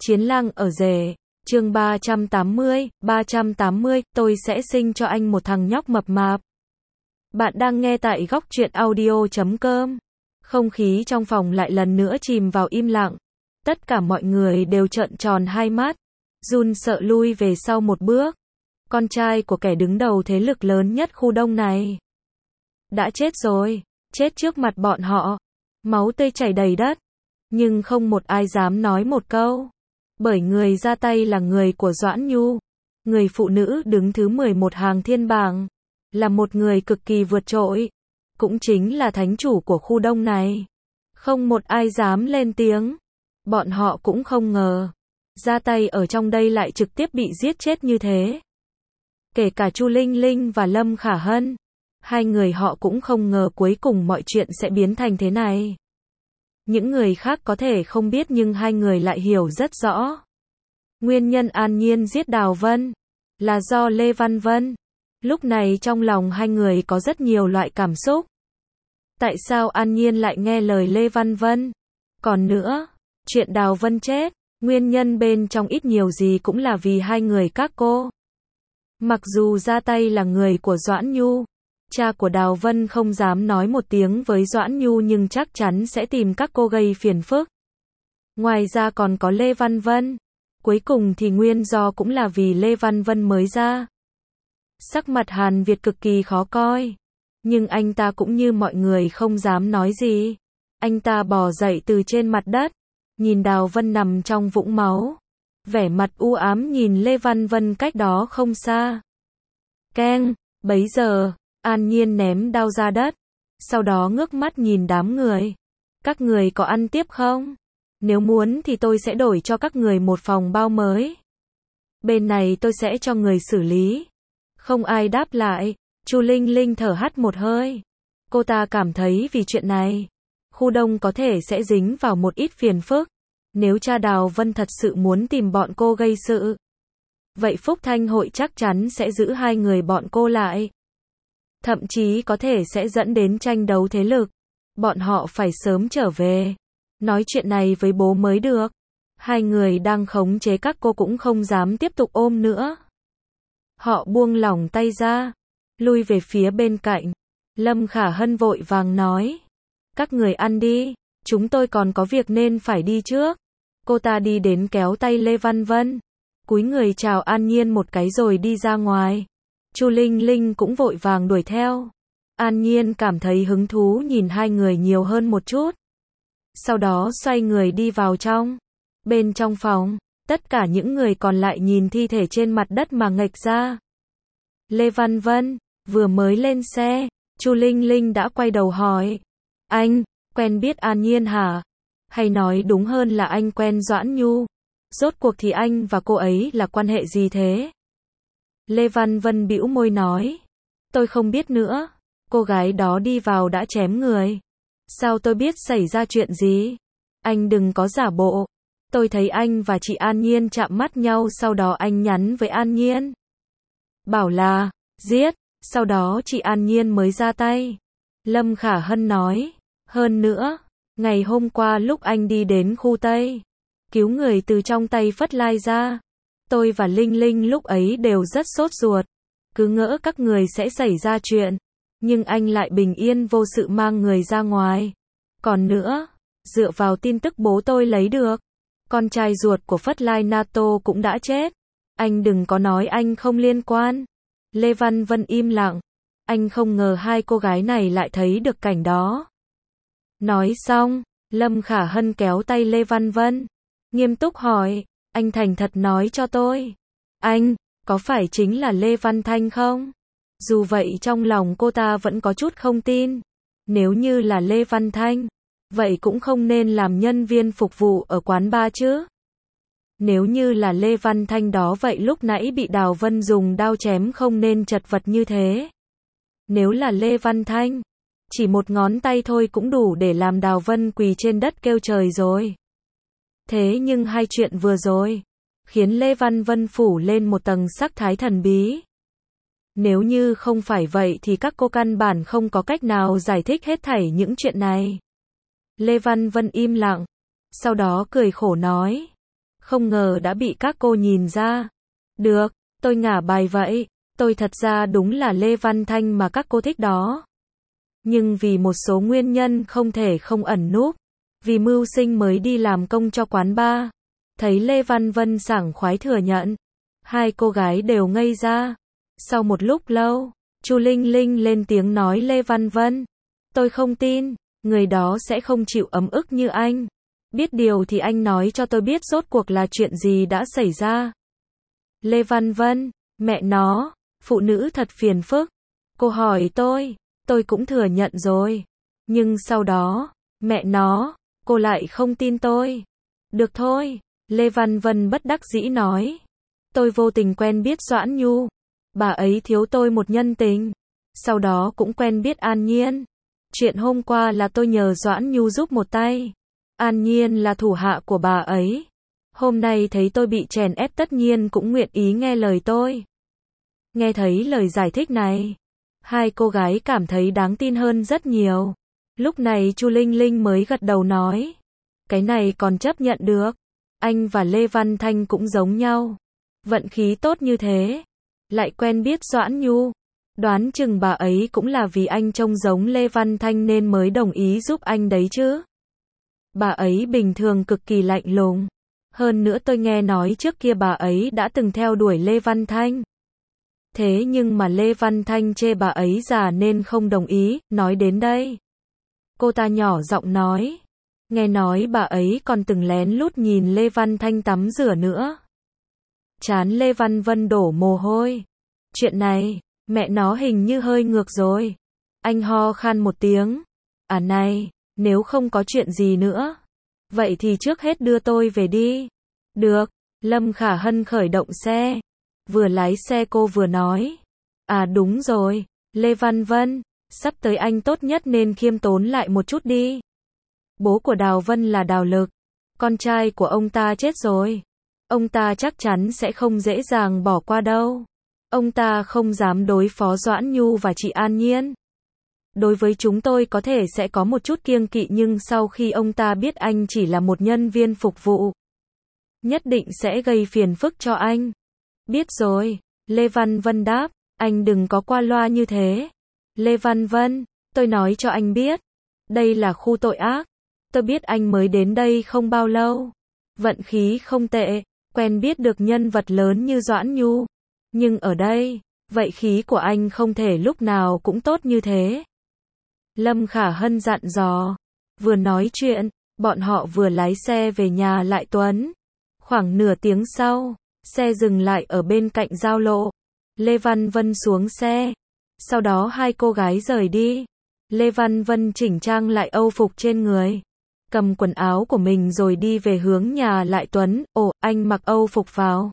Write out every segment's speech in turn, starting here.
Chiến lang ở rể, chương 380, tôi sẽ sinh cho anh một thằng nhóc mập mạp. Bạn đang nghe tại góc truyện audio.com. Không khí trong phòng lại lần nữa chìm vào im lặng. Tất cả mọi người đều trợn tròn hai mắt, run sợ lui về sau một bước. Con trai của kẻ đứng đầu thế lực lớn nhất khu đông này đã chết rồi, chết trước mặt bọn họ. Máu tươi chảy đầy đất, nhưng không một ai dám nói một câu. Bởi người ra tay là người của Doãn Nhu, người phụ nữ đứng thứ 11 hàng thiên bảng, là một người cực kỳ vượt trội, cũng chính là thánh chủ của khu đông này. Không một ai dám lên tiếng. Bọn họ cũng không ngờ, ra tay ở trong đây lại trực tiếp bị giết chết như thế. Kể cả Chu Linh Linh và Lâm Khả Hân, hai người họ cũng không ngờ cuối cùng mọi chuyện sẽ biến thành thế này. Những người khác có thể không biết nhưng hai người lại hiểu rất rõ. Nguyên nhân An Nhiên giết Đào Vân là do Lê Văn Vân. Lúc này trong lòng hai người có rất nhiều loại cảm xúc. Tại sao An Nhiên lại nghe lời Lê Văn Vân? Còn nữa, chuyện Đào Vân chết, nguyên nhân bên trong ít nhiều gì cũng là vì hai người các cô. Mặc dù ra tay là người của Doãn Nhu, cha của Đào Vân không dám nói một tiếng với Doãn Nhu nhưng chắc chắn sẽ tìm các cô gây phiền phức. Ngoài ra còn có Lê Văn Vân. Cuối cùng thì nguyên do cũng là vì Lê Văn Vân mới ra. Sắc mặt Hàn Việt cực kỳ khó coi. Nhưng anh ta cũng như mọi người không dám nói gì. Anh ta bò dậy từ trên mặt đất, nhìn Đào Vân nằm trong vũng máu. Vẻ mặt u ám nhìn Lê Văn Vân cách đó không xa. Keng, bấy giờ, An Nhiên ném đao ra đất. Sau đó ngước mắt nhìn đám người. Các người có ăn tiếp không? Nếu muốn thì tôi sẽ đổi cho các người một phòng bao mới. Bên này tôi sẽ cho người xử lý. Không ai đáp lại. Chu Linh Linh thở hắt một hơi. Cô ta cảm thấy vì chuyện này, khu đông có thể sẽ dính vào một ít phiền phức. Nếu cha Đào Vân thật sự muốn tìm bọn cô gây sự, vậy Phúc Thanh hội chắc chắn sẽ giữ hai người bọn cô lại. Thậm chí có thể sẽ dẫn đến tranh đấu thế lực. Bọn họ phải sớm trở về, nói chuyện này với bố mới được. Hai người đang khống chế các cô cũng không dám tiếp tục ôm nữa. Họ buông lỏng tay ra, lui về phía bên cạnh. Lâm Khả Hân vội vàng nói, các người ăn đi, chúng tôi còn có việc nên phải đi trước. Cô ta đi đến kéo tay Lê Văn Vân, cúi người chào An Nhiên một cái rồi đi ra ngoài. Chu Linh Linh cũng vội vàng đuổi theo. An Nhiên cảm thấy hứng thú nhìn hai người nhiều hơn một chút. Sau đó xoay người đi vào trong. Bên trong phòng, tất cả những người còn lại nhìn thi thể trên mặt đất mà ngạch ra. Lê Văn Vân vừa mới lên xe, Chu Linh Linh đã quay đầu hỏi, anh quen biết An Nhiên hả? Hay nói đúng hơn là anh quen Doãn Nhu? Rốt cuộc thì anh và cô ấy là quan hệ gì thế? Lê Văn Vân bĩu môi nói, tôi không biết nữa, cô gái đó đi vào đã chém người. Sao tôi biết xảy ra chuyện gì? Anh đừng có giả bộ. Tôi thấy anh và chị An Nhiên chạm mắt nhau, sau đó anh nhắn với An Nhiên, bảo là giết, sau đó chị An Nhiên mới ra tay. Lâm Khả Hân nói, hơn nữa, ngày hôm qua lúc anh đi đến khu Tây, cứu người từ trong tay Phất Lai ra, tôi và Linh Linh lúc ấy đều rất sốt ruột, cứ ngỡ các người sẽ xảy ra chuyện, nhưng anh lại bình yên vô sự mang người ra ngoài. Còn nữa, dựa vào tin tức bố tôi lấy được, con trai ruột của Phất Lai NATO cũng đã chết. Anh đừng có nói anh không liên quan. Lê Văn Vân im lặng. Anh không ngờ hai cô gái này lại thấy được cảnh đó. Nói xong, Lâm Khả Hân kéo tay Lê Văn Vân, nghiêm túc hỏi, anh thành thật nói cho tôi, anh có phải chính là Lê Văn Thanh không? Dù vậy trong lòng cô ta vẫn có chút không tin. Nếu như là Lê Văn Thanh, vậy cũng không nên làm nhân viên phục vụ ở quán bar chứ. Nếu như là Lê Văn Thanh đó vậy lúc nãy bị Đào Vân dùng đao chém không nên chật vật như thế. Nếu là Lê Văn Thanh, chỉ một ngón tay thôi cũng đủ để làm Đào Vân quỳ trên đất kêu trời rồi. Thế nhưng hai chuyện vừa rồi, khiến Lê Văn Vân phủ lên một tầng sắc thái thần bí. Nếu như không phải vậy thì các cô căn bản không có cách nào giải thích hết thảy những chuyện này. Lê Văn Vân im lặng, sau đó cười khổ nói, Không ngờ đã bị các cô nhìn ra. Được, tôi ngả bài vậy. Tôi thật ra đúng là Lê Văn Thanh mà các cô thích đó. Nhưng vì một số nguyên nhân không thể không ẩn núp. Vì mưu sinh mới đi làm công cho quán bar. Thấy Lê Văn Vân sảng khoái thừa nhận. Hai cô gái đều ngây ra. Sau một lúc lâu, Chu Linh Linh lên tiếng nói Lê Văn Vân. Tôi không tin, người đó sẽ không chịu ấm ức như anh. Biết điều thì anh nói cho tôi biết rốt cuộc là chuyện gì đã xảy ra. Lê Văn Vân, mẹ nó, phụ nữ thật phiền phức. Cô hỏi tôi cũng thừa nhận rồi. Nhưng sau đó, mẹ nó, cô lại không tin tôi. Được thôi, Lê Văn Vân bất đắc dĩ nói. Tôi vô tình quen biết Doãn Nhu. Bà ấy thiếu tôi một nhân tình. Sau đó cũng quen biết An Nhiên. Chuyện hôm qua là tôi nhờ Doãn Nhu giúp một tay. An Nhiên là thủ hạ của bà ấy. Hôm nay thấy tôi bị chèn ép tất nhiên cũng nguyện ý nghe lời tôi. Nghe thấy lời giải thích này, hai cô gái cảm thấy đáng tin hơn rất nhiều. Lúc này Chu Linh Linh mới gật đầu nói. Cái này còn chấp nhận được. Anh và Lê Văn Thanh cũng giống nhau. Vận khí tốt như thế. Lại quen biết Doãn Nhu. Đoán chừng bà ấy cũng là vì anh trông giống Lê Văn Thanh nên mới đồng ý giúp anh đấy chứ. Bà ấy bình thường cực kỳ lạnh lùng. Hơn nữa tôi nghe nói trước kia bà ấy đã từng theo đuổi Lê Văn Thanh. Thế nhưng mà Lê Văn Thanh chê bà ấy già nên không đồng ý. Nói đến đây, cô ta nhỏ giọng nói. Nghe nói bà ấy còn từng lén lút nhìn Lê Văn Thanh tắm rửa nữa. Trán Lê Văn Vân đổ mồ hôi. Chuyện này, mẹ nó hình như hơi ngược rồi. Anh ho khan một tiếng. À này, nếu không có chuyện gì nữa, vậy thì trước hết đưa tôi về đi. Được, Lâm Khả Hân khởi động xe. Vừa lái xe cô vừa nói. À đúng rồi, Lê Văn Vân, sắp tới anh tốt nhất nên khiêm tốn lại một chút đi. Bố của Đào Vân là Đào Lực. Con trai của ông ta chết rồi. Ông ta chắc chắn sẽ không dễ dàng bỏ qua đâu. Ông ta không dám đối phó Doãn Nhu và chị An Nhiên. Đối với chúng tôi có thể sẽ có một chút kiêng kỵ nhưng sau khi ông ta biết anh chỉ là một nhân viên phục vụ, nhất định sẽ gây phiền phức cho anh. Biết rồi, Lê Văn Vân đáp, anh đừng có qua loa như thế. Lê Văn Vân, tôi nói cho anh biết, đây là khu tội ác. Tôi biết anh mới đến đây không bao lâu. Vận khí không tệ, quen biết được nhân vật lớn như Doãn Nhu. Nhưng ở đây, vậy khí của anh không thể lúc nào cũng tốt như thế. Lâm Khả Hân dặn dò. Vừa nói chuyện, bọn họ vừa lái xe về nhà Lại Tuấn. Khoảng nửa tiếng sau, xe dừng lại ở bên cạnh giao lộ. Lê Văn Vân xuống xe. Sau đó hai cô gái rời đi. Lê Văn Vân chỉnh trang lại âu phục trên người. Cầm quần áo của mình rồi đi về hướng nhà Lại Tuấn. Ồ, anh mặc âu phục vào.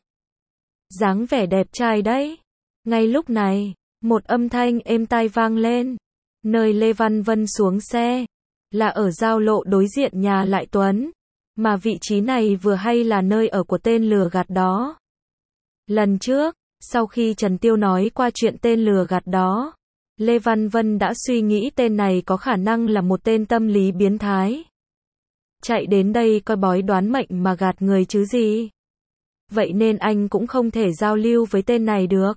Dáng vẻ đẹp trai đấy. Ngay lúc này, một âm thanh êm tai vang lên. Nơi Lê Văn Vân xuống xe, là ở giao lộ đối diện nhà Lại Tuấn. Mà vị trí này vừa hay là nơi ở của tên lừa gạt đó. Lần trước, sau khi Trần Tiêu nói qua chuyện tên lừa gạt đó, Lê Văn Vân đã suy nghĩ tên này có khả năng là một tên tâm lý biến thái. Chạy đến đây coi bói đoán mệnh mà gạt người chứ gì. Vậy nên anh cũng không thể giao lưu với tên này được.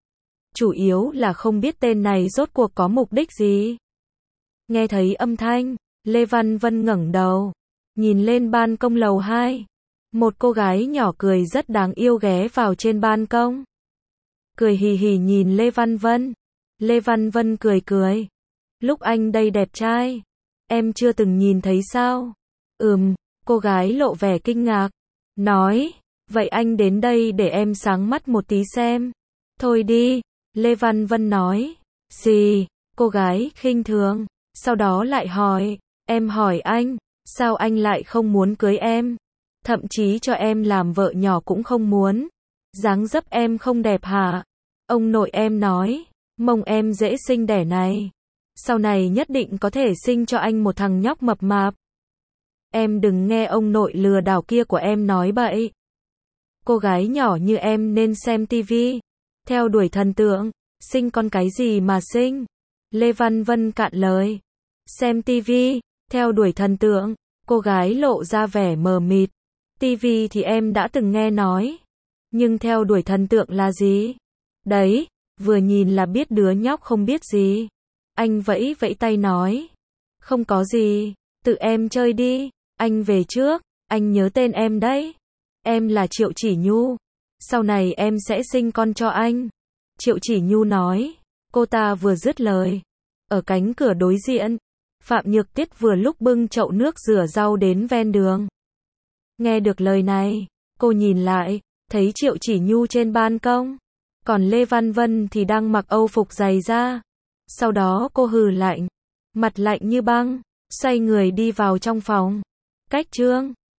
Chủ yếu là không biết tên này rốt cuộc có mục đích gì. Nghe thấy âm thanh, Lê Văn Vân ngẩng đầu, nhìn lên ban công lầu 2. Một cô gái nhỏ cười rất đáng yêu ghé vào trên ban công. Cười hì hì nhìn Lê Văn Vân. Lê Văn Vân cười cười. Lúc anh đây đẹp trai. Em chưa từng nhìn thấy sao? Cô gái lộ vẻ kinh ngạc. Nói, vậy anh đến đây để em sáng mắt một tí xem. Thôi đi, Lê Văn Vân nói. Gì? Cô gái khinh thường. Sau đó lại hỏi, em hỏi anh, sao anh lại không muốn cưới em? Thậm chí cho em làm vợ nhỏ cũng không muốn. Dáng dấp em không đẹp hả? Ông nội em nói, mông em dễ sinh đẻ này. Sau này nhất định có thể sinh cho anh một thằng nhóc mập mạp. Em đừng nghe ông nội lừa đảo kia của em nói bậy. Cô gái nhỏ như em nên xem tivi, theo đuổi thần tượng, sinh con cái gì mà sinh. Lê Văn Vân cạn lời. Xem tivi, theo đuổi thần tượng, cô gái lộ ra vẻ mờ mịt. TV thì em đã từng nghe nói. Nhưng theo đuổi thần tượng là gì? Đấy, vừa nhìn là biết đứa nhóc không biết gì. Anh vẫy vẫy tay nói. Không có gì, tự em chơi đi. Anh về trước, anh nhớ tên em đấy. Em là Triệu Chỉ Nhu. Sau này em sẽ sinh con cho anh. Triệu Chỉ Nhu nói. Cô ta vừa dứt lời. Ở cánh cửa đối diện, Phạm Nhược Tiết vừa lúc bưng chậu nước rửa rau đến ven đường. Nghe được lời này, cô nhìn lại, thấy Triệu Chỉ Nhu trên ban công. Còn Lê Văn Vân thì đang mặc âu phục giày da. Sau đó cô hừ lạnh, mặt lạnh như băng, xoay người đi vào trong phòng. Cách chương